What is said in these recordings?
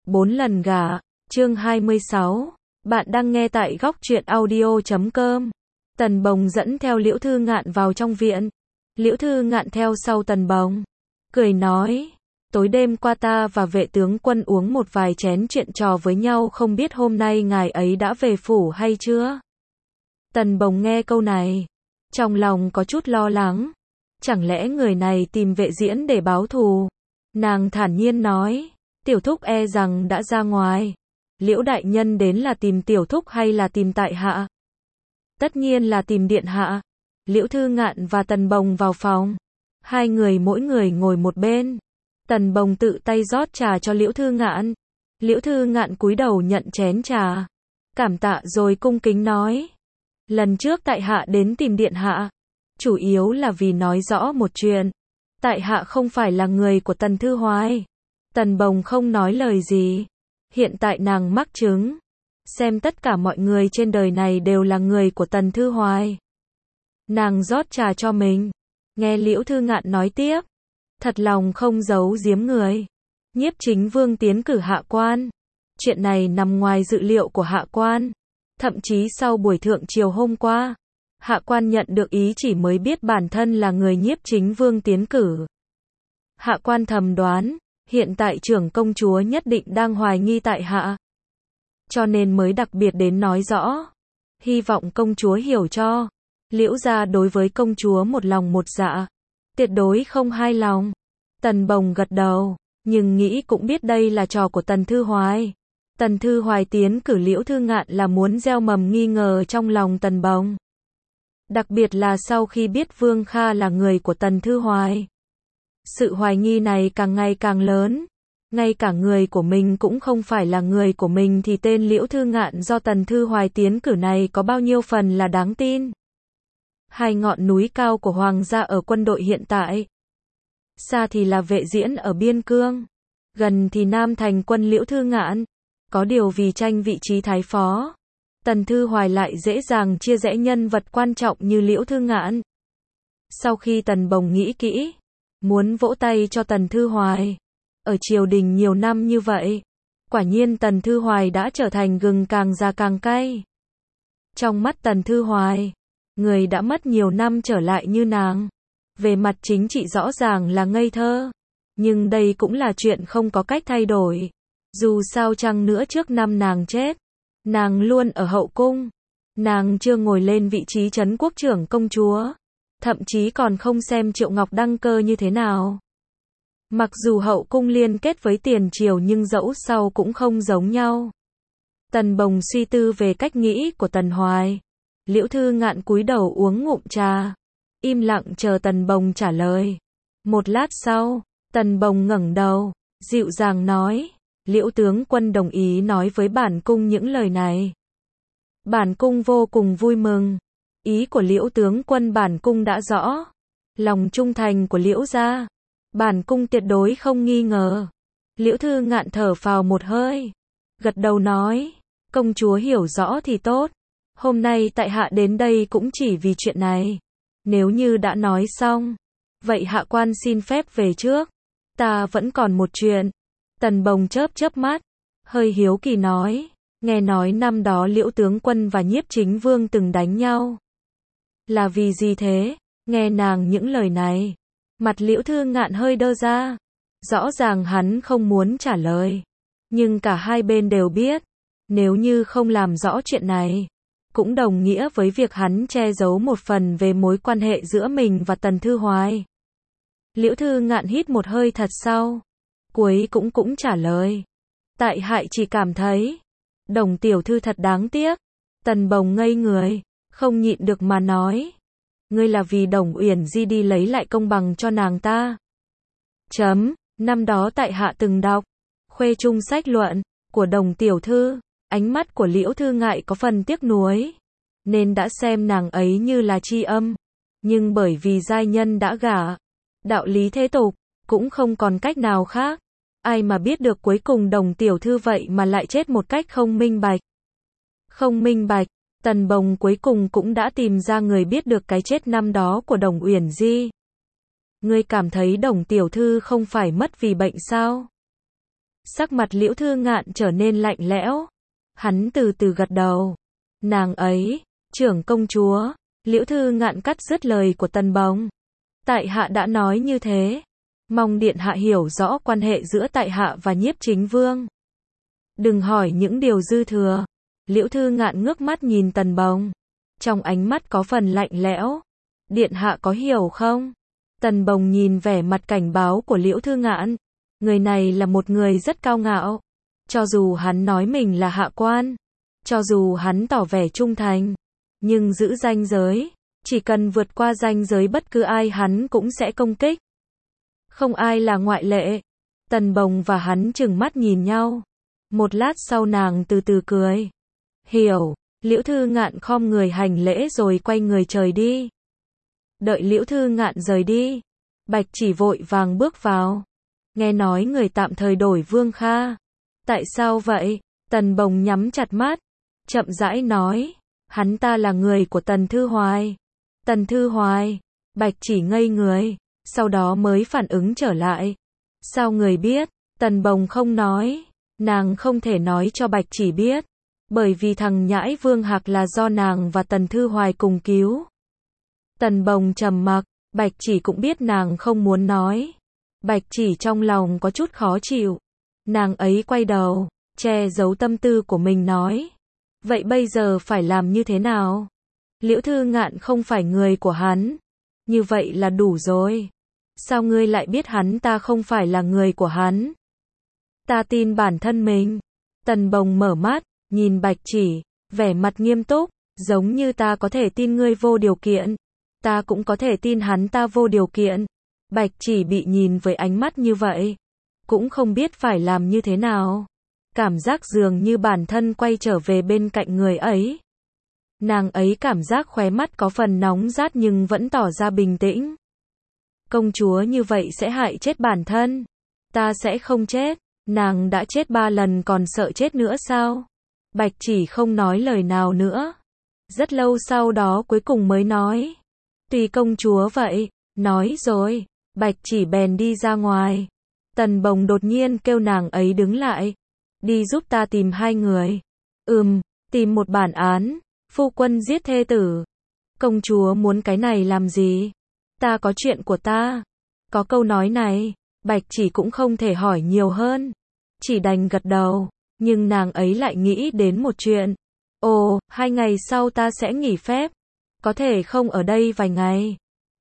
4 lần gả, chương 26. Bạn đang nghe tại góc truyện audio.com. Tần Bồng dẫn theo Liễu Thư Ngạn vào trong viện. Liễu Thư Ngạn theo sau Tần Bồng, cười nói, tối đêm qua ta và vệ tướng quân uống một vài chén chuyện trò với nhau, không biết hôm nay ngài ấy đã về phủ hay chưa? Tần Bồng nghe câu này, trong lòng có chút lo lắng. Chẳng lẽ người này tìm Vệ Diễn để báo thù? Nàng thản nhiên nói, tiểu thúc e rằng đã ra ngoài. Liễu đại nhân đến là tìm tiểu thúc hay là tìm tại hạ? Tất nhiên là tìm điện hạ. Liễu Thư Ngạn và Tần Bồng vào phòng. Hai người mỗi người ngồi một bên. Tần Bồng tự tay rót trà cho Liễu Thư Ngạn. Liễu Thư Ngạn cúi đầu nhận chén trà, cảm tạ rồi cung kính nói, lần trước tại hạ đến tìm điện hạ, chủ yếu là vì nói rõ một chuyện. Tại hạ không phải là người của Tần Thư Hoài. Tần Bồng không nói lời gì. Hiện tại nàng mắc chứng, xem tất cả mọi người trên đời này đều là người của Tần Thư Hoài. Nàng rót trà cho mình, nghe Liễu Thư Ngạn nói tiếp, thật lòng không giấu giếm người. Nhiếp Chính Vương tiến cử hạ quan. Chuyện này nằm ngoài dự liệu của hạ quan. Thậm chí sau buổi thượng triều hôm qua, hạ quan nhận được ý chỉ mới biết bản thân là người Nhiếp Chính Vương tiến cử. Hạ quan thầm đoán, hiện tại trưởng công chúa nhất định đang hoài nghi tại hạ, cho nên mới đặc biệt đến nói rõ. Hy vọng công chúa hiểu cho. Liễu gia đối với công chúa một lòng một dạ, tuyệt đối không hai lòng. Tần Bồng gật đầu, nhưng nghĩ cũng biết đây là trò của Tần Thư Hoài. Tần Thư Hoài tiến cử Liễu Thư Ngạn là muốn gieo mầm nghi ngờ trong lòng Tần Bồng. Đặc biệt là sau khi biết Vương Kha là người của Tần Thư Hoài. Sự hoài nghi này càng ngày càng lớn. Ngay cả người của mình cũng không phải là người của mình thì tên Liễu Thư Ngạn do Tần Thư Hoài tiến cử này có bao nhiêu phần là đáng tin. Hai ngọn núi cao của Hoàng gia ở quân đội hiện tại. Xa thì là Vệ Diễn ở biên cương, gần thì Nam thành quân Liễu Thư Ngạn. Có điều vì tranh vị trí thái phó, Tần Thư Hoài lại dễ dàng chia rẽ nhân vật quan trọng như Liễu Thư Ngạn. Sau khi Tần Bồng nghĩ kỹ, muốn vỗ tay cho Tần Thư Hoài. Ở triều đình nhiều năm như vậy, quả nhiên Tần Thư Hoài đã trở thành gừng càng già càng cay. Trong mắt Tần Thư Hoài, người đã mất nhiều năm trở lại như nàng, về mặt chính trị rõ ràng là ngây thơ. Nhưng đây cũng là chuyện không có cách thay đổi. Dù sao chăng nữa trước năm nàng chết, nàng luôn ở hậu cung. Nàng chưa ngồi lên vị trí trấn quốc trưởng công chúa. Thậm chí còn không xem Triệu Ngọc đăng cơ như thế nào. Mặc dù hậu cung liên kết với tiền triều nhưng dẫu sau cũng không giống nhau. Tần Bồng suy tư về cách nghĩ của Tần Hoài. Liễu Thư Ngạn cúi đầu uống ngụm trà, im lặng chờ Tần Bồng trả lời. Một lát sau, Tần Bồng ngẩng đầu, dịu dàng nói, Liễu tướng quân đồng ý nói với bản cung những lời này. Bản cung vô cùng vui mừng. Ý của Liễu tướng quân bản cung đã rõ. Lòng trung thành của Liễu gia, bản cung tuyệt đối không nghi ngờ. Liễu Thư Ngạn thở phào một hơi, gật đầu nói, công chúa hiểu rõ thì tốt. Hôm nay tại hạ đến đây cũng chỉ vì chuyện này. Nếu như đã nói xong, vậy hạ quan xin phép về trước. Ta vẫn còn một chuyện. Tần Bồng chớp chớp mắt, hơi hiếu kỳ nói, nghe nói năm đó Liễu tướng quân và Nhiếp Chính Vương từng đánh nhau. Là vì gì thế? Nghe nàng những lời này, mặt Liễu Thư Ngạn hơi đơ ra. Rõ ràng hắn không muốn trả lời, nhưng cả hai bên đều biết, nếu như không làm rõ chuyện này, cũng đồng nghĩa với việc hắn che giấu một phần về mối quan hệ giữa mình và Tần Thư Hoài. Liễu Thư Ngạn hít một hơi thật sâu, cuối cũng trả lời, tại hạ chỉ cảm thấy Đồng tiểu thư thật đáng tiếc. Tần Bồng ngây người, không nhịn được mà nói, ngươi là vì Đồng Uyển Di đi lấy lại công bằng cho nàng ta. Năm đó tại hạ từng đọc khuê trung sách luận của Đồng tiểu thư. Ánh mắt của Liễu Thư Ngạn có phần tiếc nuối, nên đã xem nàng ấy như là tri âm. Nhưng bởi vì giai nhân đã gả, đạo lý thế tục, cũng không còn cách nào khác. Ai mà biết được cuối cùng Đồng tiểu thư vậy mà lại chết một cách không minh bạch. Không minh bạch, Tần Bồng cuối cùng cũng đã tìm ra người biết được cái chết năm đó của Đồng Uyển Di. Ngươi cảm thấy Đồng tiểu thư không phải mất vì bệnh sao? Sắc mặt Liễu Thư Ngạn trở nên lạnh lẽo. Hắn từ từ gật đầu. Nàng ấy, trưởng công chúa. Liễu Thư Ngạn cắt dứt lời của Tần Bồng. Tại hạ đã nói như thế. Mong điện hạ hiểu rõ quan hệ giữa tại hạ và Nhiếp Chính Vương. Đừng hỏi những điều dư thừa. Liễu Thư Ngạn ngước mắt nhìn Tần Bồng. Trong ánh mắt có phần lạnh lẽo. Điện hạ có hiểu không? Tần Bồng nhìn vẻ mặt cảnh báo của Liễu Thư Ngạn. Người này là một người rất cao ngạo. Cho dù hắn nói mình là hạ quan, cho dù hắn tỏ vẻ trung thành, nhưng giữ ranh giới, chỉ cần vượt qua ranh giới bất cứ ai hắn cũng sẽ công kích. Không ai là ngoại lệ. Tần Bồng và hắn trừng mắt nhìn nhau. Một lát sau nàng từ từ cười. Hiểu. Liễu Thư Ngạn khom người hành lễ rồi quay người trời đi. Đợi Liễu Thư Ngạn rời đi, Bạch Chỉ vội vàng bước vào. Nghe nói người tạm thời đổi Vương Kha. Tại sao vậy? Tần Bồng nhắm chặt mắt, chậm rãi nói. Hắn ta là người của Tần Thư Hoài. Tần Thư Hoài. Bạch Chỉ ngây người, sau đó mới phản ứng trở lại. Sao người biết? Tần Bồng không nói. Nàng không thể nói cho Bạch Chỉ biết. Bởi vì thằng nhãi Vương Hạc là do nàng và Tần Thư Hoài cùng cứu. Tần Bồng trầm mặc, Bạch Chỉ cũng biết nàng không muốn nói. Bạch Chỉ trong lòng có chút khó chịu. Nàng ấy quay đầu, che giấu tâm tư của mình nói. Vậy bây giờ phải làm như thế nào? Liễu Thư Ngạn không phải người của hắn. Như vậy là đủ rồi. Sao ngươi lại biết hắn ta không phải là người của hắn? Ta tin bản thân mình. Tần Bồng mở mắt, nhìn Bạch Chỉ, vẻ mặt nghiêm túc, giống như ta có thể tin ngươi vô điều kiện. Ta cũng có thể tin hắn ta vô điều kiện. Bạch Chỉ bị nhìn với ánh mắt như vậy, cũng không biết phải làm như thế nào. Cảm giác dường như bản thân quay trở về bên cạnh người ấy. Nàng ấy cảm giác khóe mắt có phần nóng rát nhưng vẫn tỏ ra bình tĩnh. Công chúa như vậy sẽ hại chết bản thân. Ta sẽ không chết. Nàng đã chết 3 lần còn sợ chết nữa sao? Bạch Chỉ không nói lời nào nữa. Rất lâu sau đó cuối cùng mới nói. Tùy công chúa vậy. Nói rồi, Bạch Chỉ bèn đi ra ngoài. Tần Bồng đột nhiên kêu nàng ấy đứng lại. Đi giúp ta tìm 2 người. Tìm một bản án. Phu quân giết thê tử. Công chúa muốn cái này làm gì? Ta có chuyện của ta. Có câu nói này, Bạch Chỉ cũng không thể hỏi nhiều hơn. Chỉ đành gật đầu. Nhưng nàng ấy lại nghĩ đến một chuyện. Ồ, 2 ngày sau ta sẽ nghỉ phép. Có thể không ở đây vài ngày.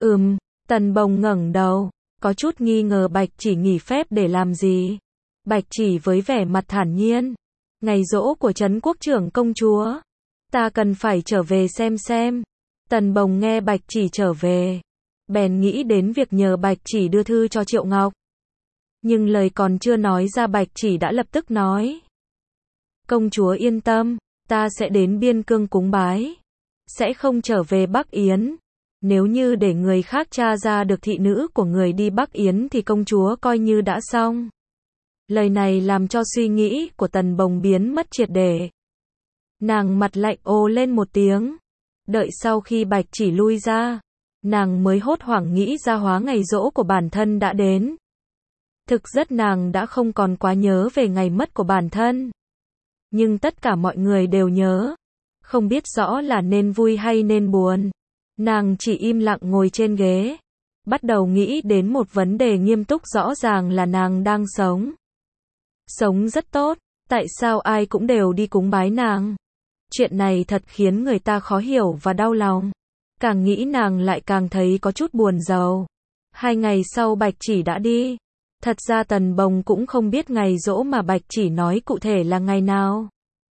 Tần Bồng ngẩng đầu, có chút nghi ngờ Bạch Chỉ nghỉ phép để làm gì. Bạch Chỉ với vẻ mặt thản nhiên. Ngày giỗ của Trấn Quốc trưởng công chúa. Ta cần phải trở về xem. Tần Bồng nghe Bạch Chỉ trở về, bèn nghĩ đến việc nhờ Bạch Chỉ đưa thư cho Triệu Ngọc. Nhưng lời còn chưa nói ra Bạch Chỉ đã lập tức nói. Công chúa yên tâm, ta sẽ đến Biên Cương cúng bái. Sẽ không trở về Bắc Yến. Nếu như để người khác tra ra được thị nữ của người đi Bắc Yến thì công chúa coi như đã xong. Lời này làm cho suy nghĩ của Tần Bồng biến mất triệt để. Nàng mặt lạnh ồ lên một tiếng. Đợi sau khi Bạch Chỉ lui ra, nàng mới hốt hoảng nghĩ ra hóa ngày giỗ của bản thân đã đến. Thực chất nàng đã không còn quá nhớ về ngày mất của bản thân. Nhưng tất cả mọi người đều nhớ. Không biết rõ là nên vui hay nên buồn. Nàng chỉ im lặng ngồi trên ghế. Bắt đầu nghĩ đến một vấn đề nghiêm túc, rõ ràng là nàng đang sống. Sống rất tốt, tại sao ai cũng đều đi cúng bái nàng? Chuyện này thật khiến người ta khó hiểu và đau lòng. Càng nghĩ nàng lại càng thấy có chút buồn rầu. 2 ngày sau Bạch Chỉ đã đi. Thật ra Tần Bồng cũng không biết ngày giỗ mà Bạch Chỉ nói cụ thể là ngày nào.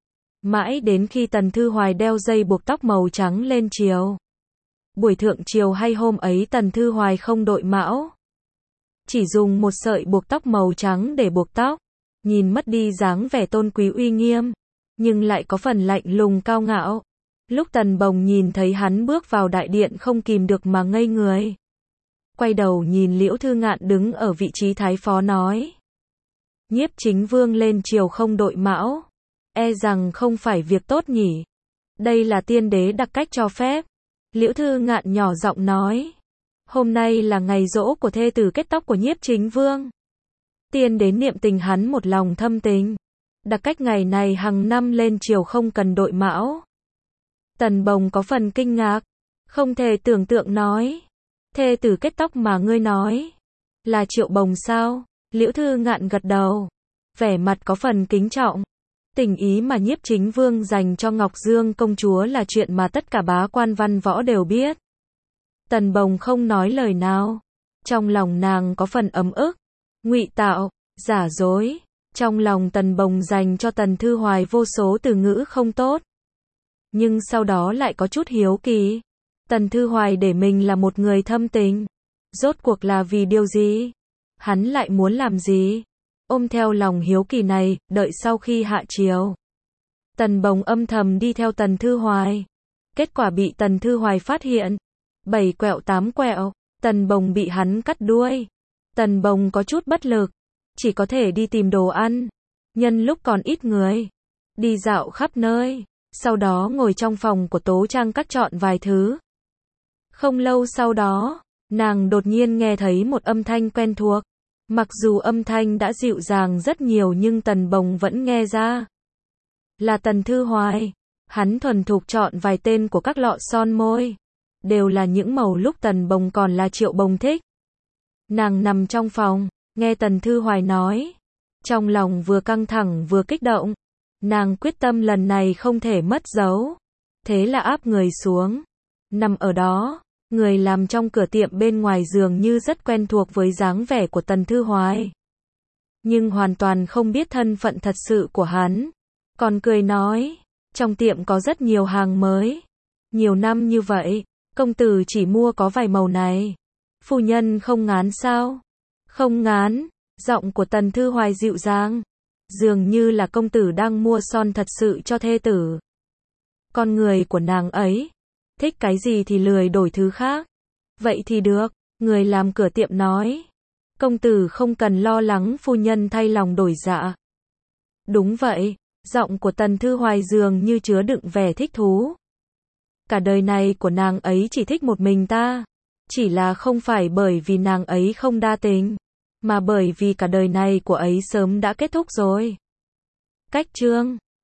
Mãi đến khi Tần Thư Hoài đeo dây buộc tóc màu trắng lên triều. Buổi thượng triều hay hôm ấy Tần Thư Hoài không đội mão. Chỉ dùng một sợi buộc tóc màu trắng để buộc tóc. Nhìn mất đi dáng vẻ tôn quý uy nghiêm. Nhưng lại có phần lạnh lùng cao ngạo. Lúc Tần Bồng nhìn thấy hắn bước vào đại điện không kìm được mà ngây người. Quay đầu nhìn Liễu Thư Ngạn đứng ở vị trí thái phó nói. Nhiếp Chính Vương lên triều không đội mão. E rằng không phải việc tốt nhỉ. Đây là tiên đế đặc cách cho phép. Liễu Thư Ngạn nhỏ giọng nói. Hôm nay là ngày giỗ của thê tử kết tóc của Nhiếp Chính Vương. tiên đến niệm tình hắn một lòng thâm tình. Đặc cách ngày này hàng năm lên triều không cần đội mão. Tần Bồng có phần kinh ngạc, không thể tưởng tượng nói. Thê tử kết tóc mà ngươi nói, là Triệu Bồng sao? Liễu Thư Ngạn gật đầu, vẻ mặt có phần kính trọng. Tình ý mà Nhiếp Chính Vương dành cho Ngọc Dương công chúa là chuyện mà tất cả bá quan văn võ đều biết. Tần Bồng không nói lời nào. Trong lòng nàng có phần ấm ức, ngụy tạo, giả dối. Trong lòng Tần Bồng dành cho Tần Thư Hoài vô số từ ngữ không tốt. Nhưng sau đó lại có chút hiếu kỳ. Tần Thư Hoài để mình là một người thâm tình. Rốt cuộc là vì điều gì? Hắn lại muốn làm gì? Ôm theo lòng hiếu kỳ này, đợi sau khi hạ triều. Tần Bồng âm thầm đi theo Tần Thư Hoài. Kết quả bị Tần Thư Hoài phát hiện. 7 quẹo 8 quẹo, Tần Bồng bị hắn cắt đuôi. Tần Bồng có chút bất lực, chỉ có thể đi tìm đồ ăn. Nhân lúc còn ít người, đi dạo khắp nơi, sau đó ngồi trong phòng của Tố Trang cắt chọn vài thứ. Không lâu sau đó, nàng đột nhiên nghe thấy một âm thanh quen thuộc. Mặc dù âm thanh đã dịu dàng rất nhiều nhưng Tần Bồng vẫn nghe ra. Là Tần Thư Hoài. Hắn thuần thục chọn vài tên của các lọ son môi. Đều là những màu lúc Tần Bồng còn là Triệu Bồng thích. Nàng nằm trong phòng, nghe Tần Thư Hoài nói. Trong lòng vừa căng thẳng vừa kích động. Nàng quyết tâm lần này không thể mất dấu. Thế là áp người xuống. Nằm ở đó, người làm trong cửa tiệm bên ngoài dường như rất quen thuộc với dáng vẻ của Tần Thư Hoài. Nhưng hoàn toàn không biết thân phận thật sự của hắn. Còn cười nói, trong tiệm có rất nhiều hàng mới. Nhiều năm như vậy, công tử chỉ mua có vài màu này. Phu nhân không ngán sao? Không ngán, giọng của Tần Thư Hoài dịu dàng. Dường như là công tử đang mua son thật sự cho thê tử. Con người của nàng ấy, thích cái gì thì lười đổi thứ khác. Vậy thì được, người làm cửa tiệm nói. Công tử không cần lo lắng phu nhân thay lòng đổi dạ. Đúng vậy, giọng của Tần Thư Hoài dường như chứa đựng vẻ thích thú. Cả đời này của nàng ấy chỉ thích một mình ta. Chỉ là không phải bởi vì nàng ấy không đa tình, mà bởi vì cả đời này của ấy sớm đã kết thúc rồi. Cách chương